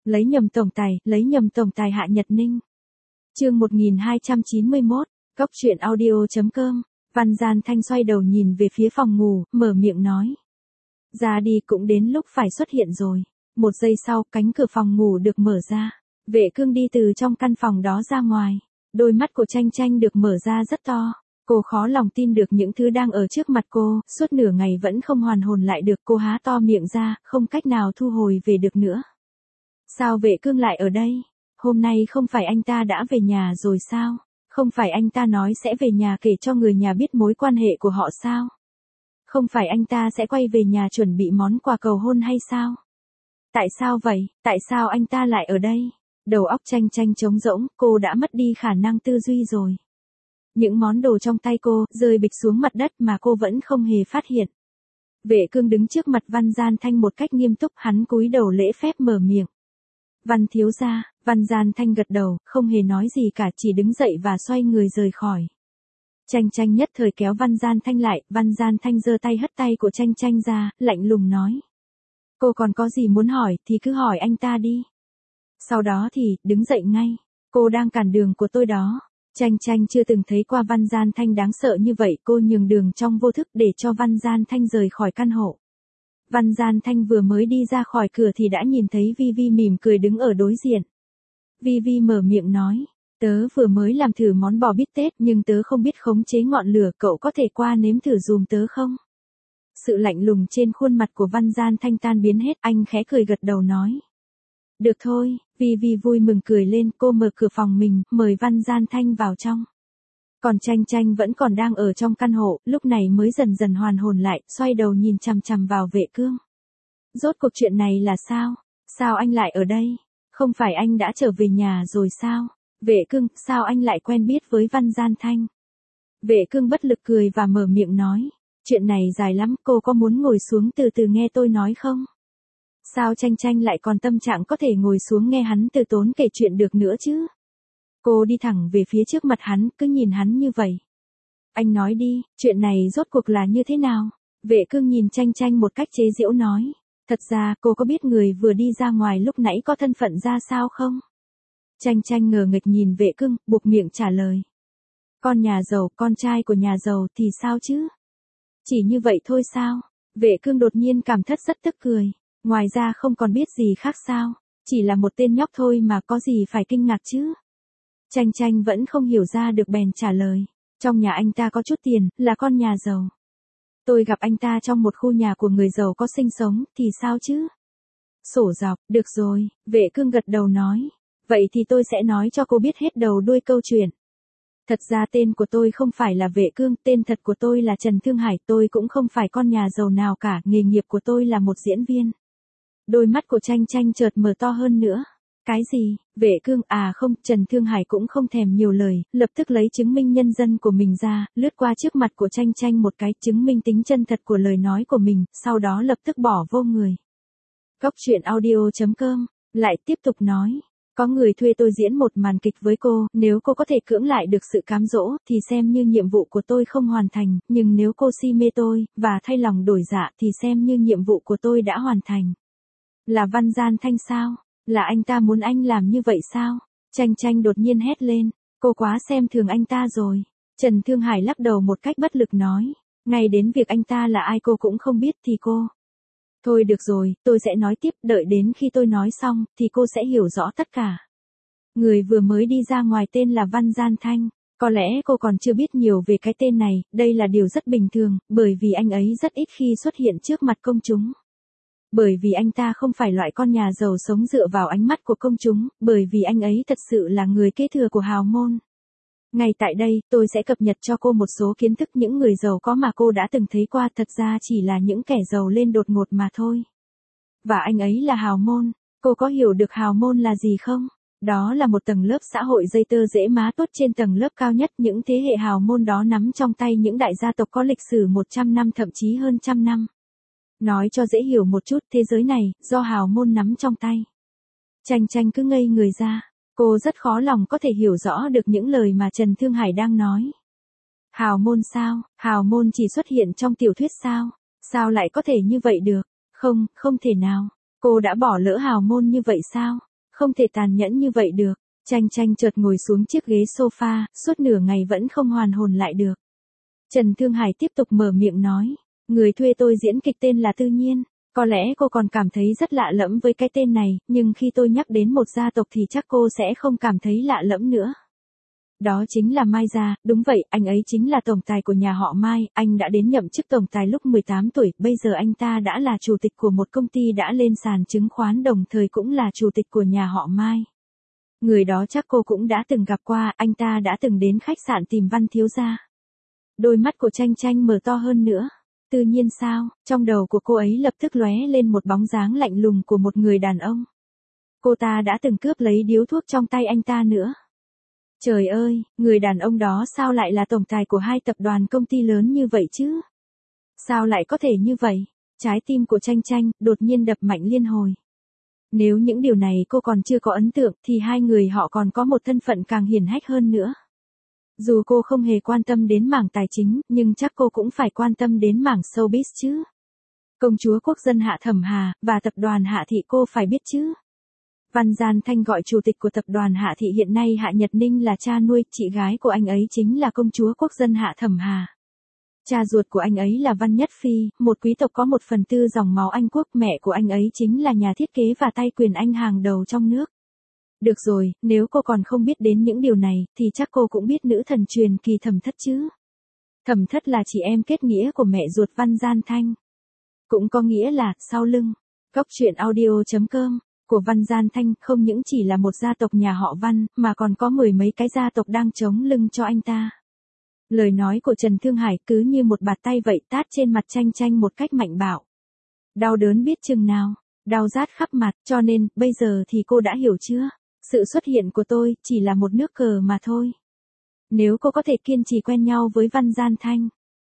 lấy nhầm tổng tài Hạ Nhật Ninh. Chương 1291, Cốc truyện audio.com. Văn Gian Thanh xoay đầu nhìn về phía phòng ngủ, mở miệng nói. Ra đi, cũng đến lúc phải xuất hiện rồi. Một giây sau, cánh cửa phòng ngủ được mở ra. Vệ Cương đi từ trong căn phòng đó ra ngoài. Đôi mắt của Tranh Tranh được mở ra rất to. Cô khó lòng tin được những thứ đang ở trước mặt cô, suốt nửa ngày vẫn không hoàn hồn lại được. Cô há to miệng ra, không cách nào thu hồi về được nữa. Sao Vệ Cương lại ở đây? Hôm nay không phải anh ta đã về nhà rồi sao? Không phải anh ta nói sẽ về nhà kể cho người nhà biết mối quan hệ của họ sao? Không phải anh ta sẽ quay về nhà chuẩn bị món quà cầu hôn hay sao? Tại sao vậy? Tại sao anh ta lại ở đây? Đầu óc Tranh Tranh trống rỗng, cô đã mất đi khả năng tư duy rồi. Những món đồ trong tay cô rơi bịch xuống mặt đất mà cô vẫn không hề phát hiện. Vệ Cương đứng trước mặt Văn Gian Thanh một cách nghiêm túc, hắn cúi đầu lễ phép mở miệng. Văn thiếu gia. Văn Gian Thanh gật đầu, không hề nói gì cả, chỉ đứng dậy và xoay người rời khỏi. Tranh Tranh nhất thời kéo Văn Gian Thanh lại, Văn Gian Thanh giơ tay hất tay của Tranh Tranh ra, lạnh lùng nói. Cô còn có gì muốn hỏi thì cứ hỏi anh ta đi. Sau đó thì, đứng dậy ngay. Cô đang cản đường của tôi đó. Tranh Tranh chưa từng thấy qua Văn Gian Thanh đáng sợ như vậy, cô nhường đường trong vô thức để cho Văn Gian Thanh rời khỏi căn hộ. Văn Gian Thanh vừa mới đi ra khỏi cửa thì đã nhìn thấy Vi Vi mỉm cười đứng ở đối diện. Vi Vi mở miệng nói, tớ vừa mới làm thử món bò bít tết nhưng tớ không biết khống chế ngọn lửa, cậu có thể qua nếm thử dùm tớ không? Sự lạnh lùng trên khuôn mặt của Văn Gian Thanh tan biến hết, anh khẽ cười gật đầu nói. Được thôi, Vi Vi vui mừng cười lên, cô mở cửa phòng mình, mời Văn Gian Thanh vào trong. Còn Tranh Tranh vẫn còn đang ở trong căn hộ, lúc này mới dần dần hoàn hồn lại, xoay đầu nhìn chằm chằm vào Vệ Cương. Rốt cuộc chuyện này là sao? Sao anh lại ở đây? Không phải anh đã trở về nhà rồi sao? Vệ Cương, sao anh lại quen biết với Văn Gian Thanh? Vệ Cương bất lực cười và mở miệng nói. Chuyện này dài lắm, cô có muốn ngồi xuống từ từ nghe tôi nói không? Sao Tranh Tranh lại còn tâm trạng có thể ngồi xuống nghe hắn từ tốn kể chuyện được nữa chứ? Cô đi thẳng về phía trước mặt hắn, cứ nhìn hắn như vậy. Anh nói đi, chuyện này rốt cuộc là như thế nào? Vệ Cương nhìn Tranh Tranh một cách chế giễu nói. Thật ra, cô có biết người vừa đi ra ngoài lúc nãy có thân phận ra sao không? Tranh Tranh ngờ nghịch nhìn Vệ Cương, buộc miệng trả lời. Con nhà giàu, con trai của nhà giàu thì sao chứ? Chỉ như vậy thôi sao? Vệ Cương đột nhiên cảm thấy rất tức cười. Ngoài ra không còn biết gì khác sao? Chỉ là một tên nhóc thôi mà có gì phải kinh ngạc chứ? Tranh Tranh vẫn không hiểu ra được bèn trả lời. Trong nhà anh ta có chút tiền, là con nhà giàu. Tôi gặp anh ta trong một khu nhà của người giàu có sinh sống, thì sao chứ? Sổ dọc, được rồi, Vệ Cương gật đầu nói. Vậy thì tôi sẽ nói cho cô biết hết đầu đuôi câu chuyện. Thật ra tên của tôi không phải là Vệ Cương, tên thật của tôi là Trần Thương Hải, tôi cũng không phải con nhà giàu nào cả, nghề nghiệp của tôi là một diễn viên. Đôi mắt của Tranh Tranh chợt mở to hơn nữa. Cái gì? Vệ Cương, à không, Trần Thương Hải cũng không thèm nhiều lời, lập tức lấy chứng minh nhân dân của mình ra, lướt qua trước mặt của Tranh Tranh một cái, chứng minh tính chân thật của lời nói của mình, sau đó lập tức bỏ vô người. Cốc truyện audio.com, lại tiếp tục nói. Có người thuê tôi diễn một màn kịch với cô, nếu cô có thể cưỡng lại được sự cám dỗ, thì xem như nhiệm vụ của tôi không hoàn thành, nhưng nếu cô si mê tôi, và thay lòng đổi dạ thì xem như nhiệm vụ của tôi đã hoàn thành. Là Văn Gian Thanh sao? Là anh ta muốn anh làm như vậy sao? Tranh Tranh đột nhiên hét lên, cô quá xem thường anh ta rồi. Trần Thương Hải lắc đầu một cách bất lực nói, ngay đến việc anh ta là ai cô cũng không biết thì cô. Thôi được rồi, tôi sẽ nói tiếp, đợi đến khi tôi nói xong, thì cô sẽ hiểu rõ tất cả. Người vừa mới đi ra ngoài tên là Văn Gian Thanh, có lẽ cô còn chưa biết nhiều về cái tên này, đây là điều rất bình thường, bởi vì anh ấy rất ít khi xuất hiện trước mặt công chúng. Bởi vì anh ta không phải loại con nhà giàu sống dựa vào ánh mắt của công chúng, bởi vì anh ấy thật sự là người kế thừa của hào môn. Ngay tại đây, tôi sẽ cập nhật cho cô một số kiến thức những người giàu có mà cô đã từng thấy qua, thật ra chỉ là những kẻ giàu lên đột ngột mà thôi. Và anh ấy là hào môn, cô có hiểu được hào môn là gì không? Đó là một tầng lớp xã hội dây tơ dễ má tuốt trên tầng lớp cao nhất, những thế hệ hào môn đó nắm trong tay những đại gia tộc có lịch sử 100 năm thậm chí hơn 100 năm. Nói cho dễ hiểu một chút, thế giới này, do hào môn nắm trong tay. Tranh Tranh cứ ngây người ra, cô rất khó lòng có thể hiểu rõ được những lời mà Trần Thương Hải đang nói. Hào môn sao? Hào môn chỉ xuất hiện trong tiểu thuyết sao? Sao lại có thể như vậy được? Không, không thể nào. Cô đã bỏ lỡ hào môn như vậy sao? Không thể tàn nhẫn như vậy được. Tranh Tranh chợt ngồi xuống chiếc ghế sofa, suốt nửa ngày vẫn không hoàn hồn lại được. Trần Thương Hải tiếp tục mở miệng nói. Người thuê tôi diễn kịch tên là Tư Nhiên. Có lẽ cô còn cảm thấy rất lạ lẫm với cái tên này, nhưng khi tôi nhắc đến một gia tộc thì chắc cô sẽ không cảm thấy lạ lẫm nữa. Đó chính là Mai gia, đúng vậy, anh ấy chính là tổng tài của nhà họ Mai, anh đã đến nhậm chức tổng tài lúc 18 tuổi, bây giờ anh ta đã là chủ tịch của một công ty đã lên sàn chứng khoán đồng thời cũng là chủ tịch của nhà họ Mai. Người đó chắc cô cũng đã từng gặp qua, anh ta đã từng đến khách sạn tìm Văn thiếu gia. Đôi mắt của Tranh Tranh mở to hơn nữa. Tự nhiên sao, trong đầu của cô ấy lập tức lóe lên một bóng dáng lạnh lùng của một người đàn ông. Cô ta đã từng cướp lấy điếu thuốc trong tay anh ta nữa. Trời ơi, người đàn ông đó sao lại là tổng tài của hai tập đoàn công ty lớn như vậy chứ? Sao lại có thể như vậy? Trái tim của Tranh Tranh đột nhiên đập mạnh liên hồi. Nếu những điều này cô còn chưa có ấn tượng thì hai người họ còn có một thân phận càng hiển hách hơn nữa. Dù cô không hề quan tâm đến mảng tài chính, nhưng chắc cô cũng phải quan tâm đến mảng showbiz chứ. Công chúa quốc dân Hạ Thẩm Hà, và tập đoàn Hạ Thị cô phải biết chứ. Văn Gian Thanh gọi chủ tịch của tập đoàn Hạ Thị hiện nay Hạ Nhật Ninh là cha nuôi, chị gái của anh ấy chính là công chúa quốc dân Hạ Thẩm Hà. Cha ruột của anh ấy là Văn Nhất Phi, một quý tộc có 1/4 dòng máu Anh quốc, mẹ của anh ấy chính là nhà thiết kế và tay quyền Anh hàng đầu trong nước. Được rồi, nếu cô còn không biết đến những điều này, thì chắc cô cũng biết nữ thần truyền kỳ Thẩm Thất chứ. Thẩm Thất là chị em kết nghĩa của mẹ ruột Văn Gian Thanh. Cũng có nghĩa là, sau lưng. Cốc truyện audio.com của Văn Gian Thanh không những chỉ là một gia tộc nhà họ Văn, mà còn có 10 mấy cái gia tộc đang chống lưng cho anh ta. Lời nói của Trần Thương Hải cứ như một bạt tay vậy tát trên mặt Tranh Tranh một cách mạnh bạo. Đau đớn biết chừng nào, đau rát khắp mặt, cho nên, bây giờ thì cô đã hiểu chưa? Sự xuất hiện của tôi chỉ là một nước cờ mà thôi. Nếu cô có thể kiên trì quen nhau với Văn Gian Thanh,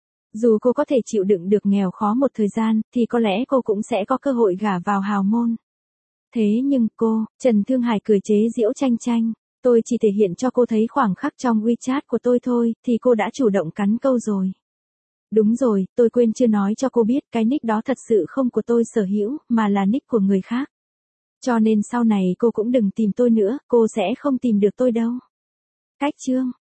dù cô có thể chịu đựng được nghèo khó một thời gian, thì có lẽ cô cũng sẽ có cơ hội gả vào hào môn. Thế nhưng cô, Trần Thương Hải cười chế giễu Tranh Tranh, tôi chỉ thể hiện cho cô thấy khoảng khắc trong WeChat của tôi thôi, thì cô đã chủ động cắn câu rồi. Đúng rồi, tôi quên chưa nói cho cô biết, cái nick đó thật sự không của tôi sở hữu, mà là nick của người khác. Cho nên sau này cô cũng đừng tìm tôi nữa, cô sẽ không tìm được tôi đâu. Cách chương